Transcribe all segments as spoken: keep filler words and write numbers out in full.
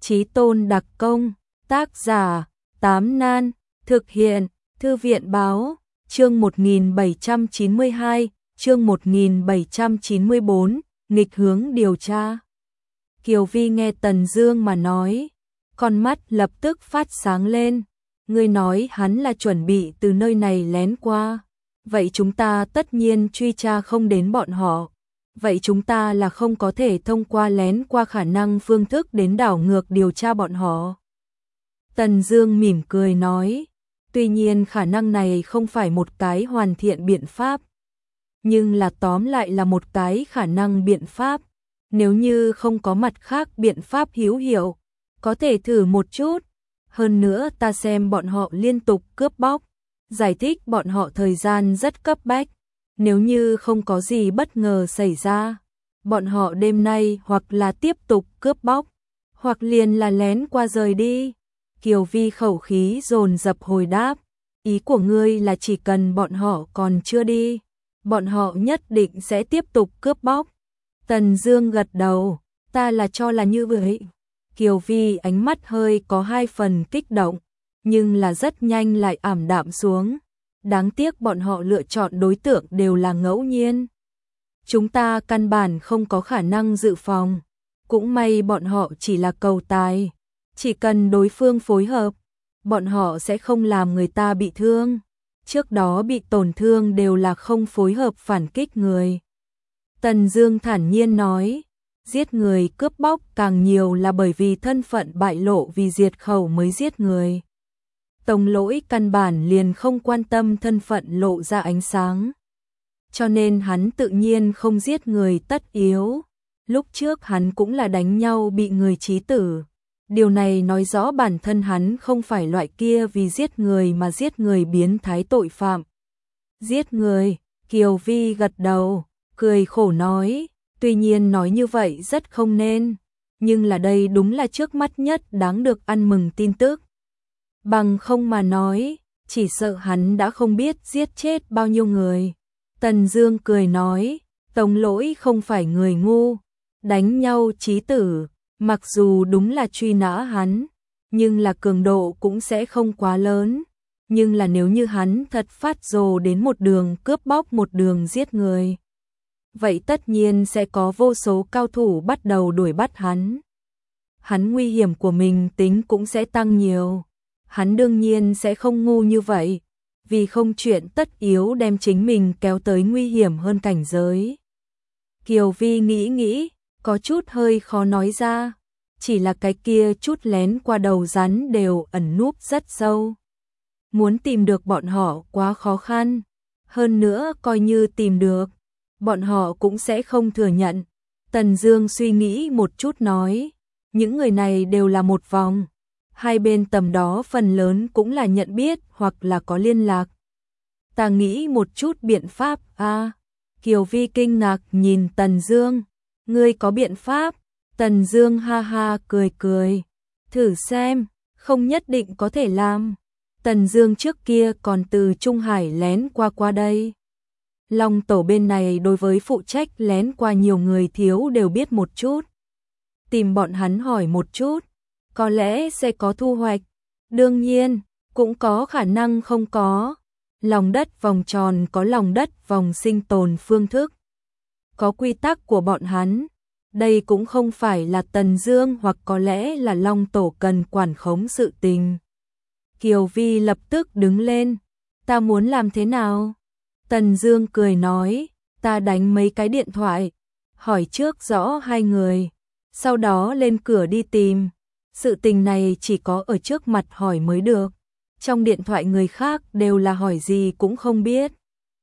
Chí tôn đặc công, tác giả, Tám Nan, thực hiện, Thư viện báo, chương một nghìn bảy trăm chín mươi hai, chương một nghìn bảy trăm chín mươi bốn, nghịch hướng điều tra. Kiều Vi nghe Tần Dương mà nói, con mắt lập tức phát sáng lên. Ngươi nói hắn là chuẩn bị từ nơi này lén qua, vậy chúng ta tất nhiên truy tra không đến bọn họ. Vậy chúng ta là không có thể thông qua lén qua khả năng phương thức đến đảo ngược điều tra bọn họ. Tần Dương mỉm cười nói, tuy nhiên khả năng này không phải một cái hoàn thiện biện pháp, nhưng là tóm lại là một cái khả năng biện pháp. Nếu như không có mặt khác biện pháp hữu hiệu, có thể thử một chút. Hơn nữa ta xem bọn họ liên tục cướp bóc, giải thích bọn họ thời gian rất cấp bách. Nếu như không có gì bất ngờ xảy ra, bọn họ đêm nay hoặc là tiếp tục cướp bóc, hoặc liền là lén qua rời đi. Kiều Vi khẩu khí dồn dập hồi đáp, ý của ngươi là chỉ cần bọn họ còn chưa đi, bọn họ nhất định sẽ tiếp tục cướp bóc. Tần Dương gật đầu, ta là cho là như vậy. Kiều Vi ánh mắt hơi có hai phần kích động, nhưng là rất nhanh lại ảm đạm xuống. Đáng tiếc bọn họ lựa chọn đối tượng đều là ngẫu nhiên. Chúng ta căn bản không có khả năng dự phòng. Cũng may bọn họ chỉ là cầu tài. Chỉ cần đối phương phối hợp, bọn họ sẽ không làm người ta bị thương. Trước đó bị tổn thương đều là không phối hợp phản kích người. Tần Dương thản nhiên nói, giết người cướp bóc càng nhiều là bởi vì thân phận bại lộ vì diệt khẩu mới giết người. Tông Lỗi căn bản liền không quan tâm thân phận lộ ra ánh sáng, cho nên hắn tự nhiên không giết người tất yếu. Lúc trước hắn cũng là đánh nhau bị người chí tử. Điều này nói rõ bản thân hắn không phải loại kia vì giết người mà giết người biến thái tội phạm. Giết người, Kiều Vi gật đầu, cười khổ nói, tuy nhiên nói như vậy rất không nên, nhưng là đây đúng là trước mắt nhất đáng được ăn mừng tin tức. Bằng không mà nói, chỉ sợ hắn đã không biết giết chết bao nhiêu người. Tần Dương cười nói, Tông Lỗi không phải người ngu, đánh nhau chí tử, mặc dù đúng là truy nã hắn, nhưng là cường độ cũng sẽ không quá lớn. Nhưng là nếu như hắn thật phát rồ đến một đường cướp bóc một đường giết người, vậy tất nhiên sẽ có vô số cao thủ bắt đầu đuổi bắt hắn. Hắn nguy hiểm của mình tính cũng sẽ tăng nhiều. Hắn đương nhiên sẽ không ngu như vậy, vì không chuyện tất yếu đem chính mình kéo tới nguy hiểm hơn cảnh giới. Kiều Vi nghĩ nghĩ, có chút hơi khó nói ra, chỉ là cái kia chút lén qua đầu rắn đều ẩn núp rất sâu. Muốn tìm được bọn họ quá khó khăn, hơn nữa coi như tìm được, bọn họ cũng sẽ không thừa nhận. Tần Dương suy nghĩ một chút nói, những người này đều là một vòng. Hai bên tầm đó phần lớn cũng là nhận biết hoặc là có liên lạc. Ta nghĩ một chút biện pháp a. À, Kiều Vi kinh ngạc nhìn Tần Dương, ngươi có biện pháp? Tần Dương ha ha cười cười, thử xem, không nhất định có thể làm. Tần Dương trước kia còn từ Trung Hải lén qua qua đây. Long tổ bên này đối với phụ trách lén qua nhiều người thiếu đều biết một chút. Tìm bọn hắn hỏi một chút, có lẽ sẽ có thu hoạch. Đương nhiên, cũng có khả năng không có. Lòng đất vòng tròn có lòng đất vòng sinh tồn phương thức. Có quy tắc của bọn hắn. Đây cũng không phải là Tần Dương hoặc có lẽ là Long tổ cần quản khống sự tình. Kiều Vi lập tức đứng lên. Ta muốn làm thế nào? Tần Dương cười nói, ta đánh mấy cái điện thoại, hỏi trước rõ hai người, sau đó lên cửa đi tìm. Sự tình này chỉ có ở trước mặt hỏi mới được. Trong điện thoại người khác đều là hỏi gì cũng không biết.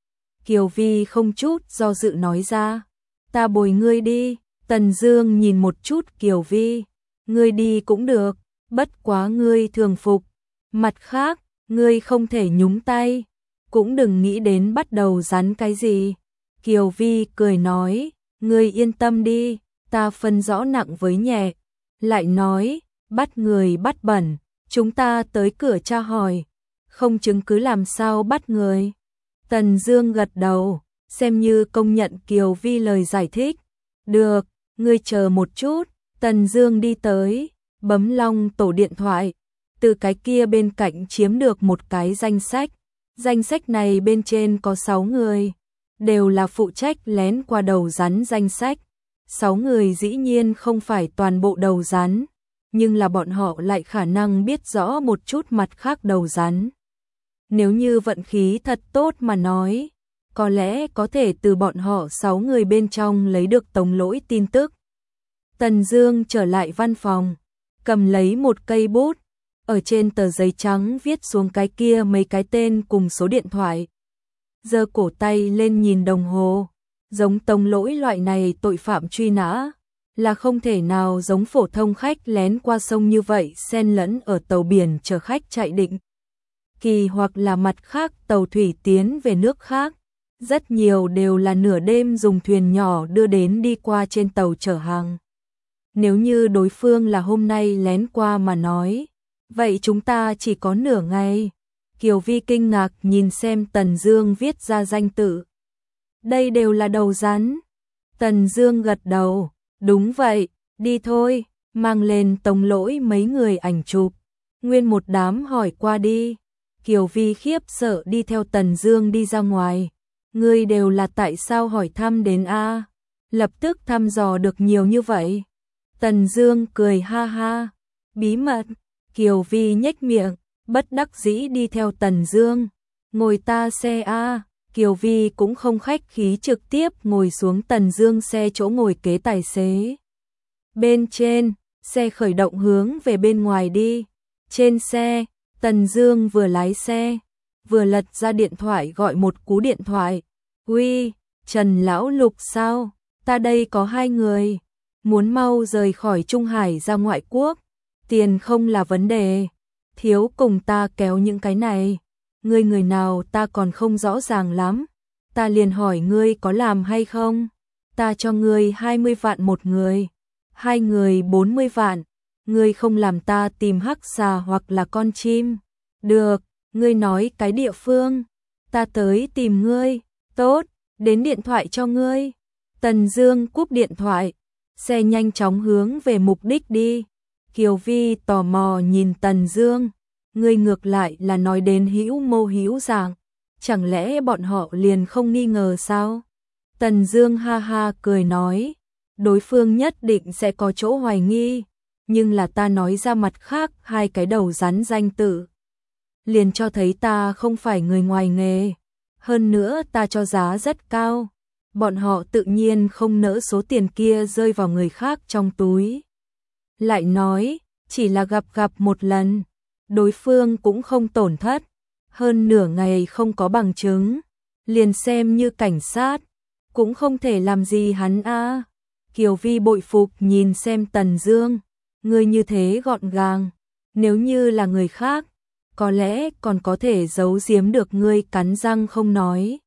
Kiều Vi không chút do dự nói ra, ta bồi ngươi đi. Tần Dương nhìn một chút Kiều Vi, ngươi đi cũng được, bất quá ngươi thường phục. Mặt khác, ngươi không thể nhúng tay, cũng đừng nghĩ đến bắt đầu rắn cái gì. Kiều Vi cười nói, ngươi yên tâm đi, ta phân rõ nặng với nhẹ. Lại nói, bắt người bắt bẩn, chúng ta tới cửa tra hỏi, không chứng cứ làm sao bắt người. Tần Dương gật đầu, xem như công nhận Kiều Vi lời giải thích. Được, ngươi chờ một chút. Tần Dương đi tới, bấm long tổ điện thoại, từ cái kia bên cạnh chiếm được một cái danh sách. Danh sách này bên trên có sáu người, đều là phụ trách lén qua đầu rắn danh sách. sáu người dĩ nhiên không phải toàn bộ đầu rắn, nhưng là bọn họ lại khả năng biết rõ một chút mặt khác đầu rắn. Nếu như vận khí thật tốt mà nói, có lẽ có thể từ bọn họ sáu người bên trong lấy được Tống Lỗi tin tức. Tần Dương trở lại văn phòng, cầm lấy một cây bút, ở trên tờ giấy trắng viết xuống cái kia mấy cái tên cùng số điện thoại. Giơ cổ tay lên nhìn đồng hồ, giống Tống Lỗi loại này tội phạm truy nã, là không thể nào giống phổ thông khách lén qua sông như vậy xen lẫn ở tàu biển chở khách chạy định kỳ hoặc là mặt khác tàu thủy tiến về nước khác. Rất nhiều đều là nửa đêm dùng thuyền nhỏ đưa đến đi qua trên tàu chở hàng. Nếu như đối phương là hôm nay lén qua mà nói, vậy chúng ta chỉ có nửa ngày. Kiều Vi kinh ngạc nhìn xem Tần Dương viết ra danh tự. Đây đều là đầu rắn. Tần Dương gật đầu, đúng vậy, đi thôi, mang lên Tống Lỗi mấy người ảnh chụp. Nguyên một đám hỏi qua đi. Kiều Vi khiếp sợ đi theo Tần Dương đi ra ngoài. Ngươi đều là tại sao hỏi thăm đến a? Lập tức thăm dò được nhiều như vậy. Tần Dương cười ha ha, bí mật. Kiều Vi nhếch miệng, bất đắc dĩ đi theo Tần Dương. Ngồi ta xe a. Kiều Vi cũng không khách khí trực tiếp ngồi xuống Tần Dương xe chỗ ngồi kế tài xế. Bên trên, xe khởi động hướng về bên ngoài đi. Trên xe, Tần Dương vừa lái xe, vừa lật ra điện thoại gọi một cú điện thoại. Uy, Trần Lão Lục sao? Ta đây có hai người, muốn mau rời khỏi Trung Hải ra ngoại quốc. Tiền không là vấn đề, thiếu cùng ta kéo những cái này. Ngươi người nào ta còn không rõ ràng lắm, ta liền hỏi ngươi có làm hay không. Ta cho ngươi hai mươi vạn một người, hai người bốn mươi vạn. Ngươi không làm ta tìm hắc xà hoặc là con chim. Được, ngươi nói cái địa phương, ta tới tìm ngươi. Tốt, đến điện thoại cho ngươi. Tần Dương cúp điện thoại, xe nhanh chóng hướng về mục đích đi. Kiều Vi tò mò nhìn Tần Dương, ngươi ngược lại là nói đến hữu mô hữu dạng, chẳng lẽ bọn họ liền không nghi ngờ sao? Tần Dương ha ha cười nói, đối phương nhất định sẽ có chỗ hoài nghi, nhưng là ta nói ra mặt khác hai cái đầu rắn danh tự, liền cho thấy ta không phải người ngoài nghề, hơn nữa ta cho giá rất cao, bọn họ tự nhiên không nỡ số tiền kia rơi vào người khác trong túi. Lại nói, chỉ là gặp gặp một lần, đối phương cũng không tổn thất, hơn nửa ngày không có bằng chứng, liền xem như cảnh sát, cũng không thể làm gì hắn a. Kiều Vi bội phục nhìn xem Tần Dương, người như thế gọn gàng, nếu như là người khác, có lẽ còn có thể giấu giếm được ngươi cắn răng không nói.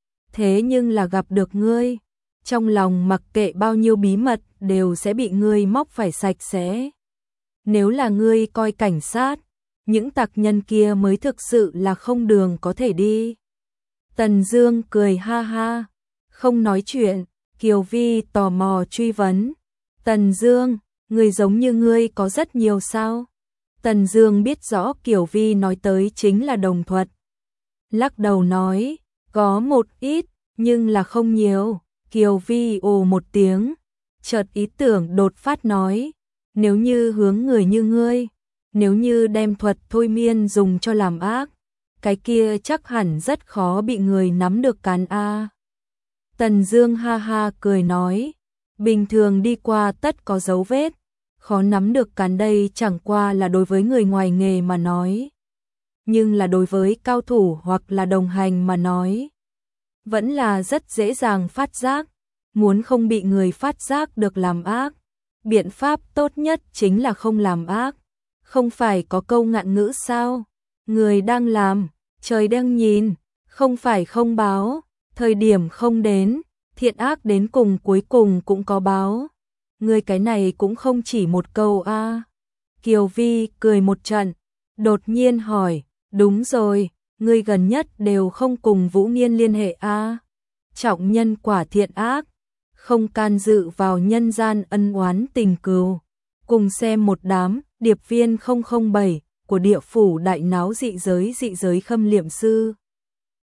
Thế nhưng là gặp được ngươi, trong lòng mặc kệ bao nhiêu bí mật đều sẽ bị ngươi móc phải sạch sẽ. Nếu là ngươi coi cảnh sát, những tặc nhân kia mới thực sự là không đường có thể đi. Tần Dương cười ha ha, không nói chuyện. Kiều Vi tò mò truy vấn, Tần Dương, người giống như ngươi có rất nhiều sao? Tần Dương biết rõ Kiều Vi nói tới chính là đồng thuật, lắc đầu nói, có một ít, nhưng là không nhiều. Kiều Vi ồ một tiếng, chợt ý tưởng đột phát nói, nếu như hướng người như ngươi, nếu như đem thuật thôi miên dùng cho làm ác, cái kia chắc hẳn rất khó bị người nắm được cán a. Tần Dương ha ha cười nói, bình thường đi qua tất có dấu vết, khó nắm được cán đây chẳng qua là đối với người ngoài nghề mà nói. Nhưng là đối với cao thủ hoặc là đồng hành mà nói, vẫn là rất dễ dàng phát giác, muốn không bị người phát giác được làm ác. Biện pháp tốt nhất chính là không làm ác, không phải có câu ngạn ngữ sao? Người đang làm, trời đang nhìn, không phải không báo. Thời điểm không đến, thiện ác đến cùng cuối cùng cũng có báo. Ngươi cái này cũng không chỉ một câu a. À. Kiều Vi cười một trận, đột nhiên hỏi, đúng rồi, ngươi gần nhất đều không cùng Vũ Nghiên liên hệ a. À. Trọng nhân quả thiện ác, không can dự vào nhân gian ân oán tình cừu, Cùng xem một đám điệp viên không không bảy của địa phủ đại náo dị giới dị giới khâm liệm sư.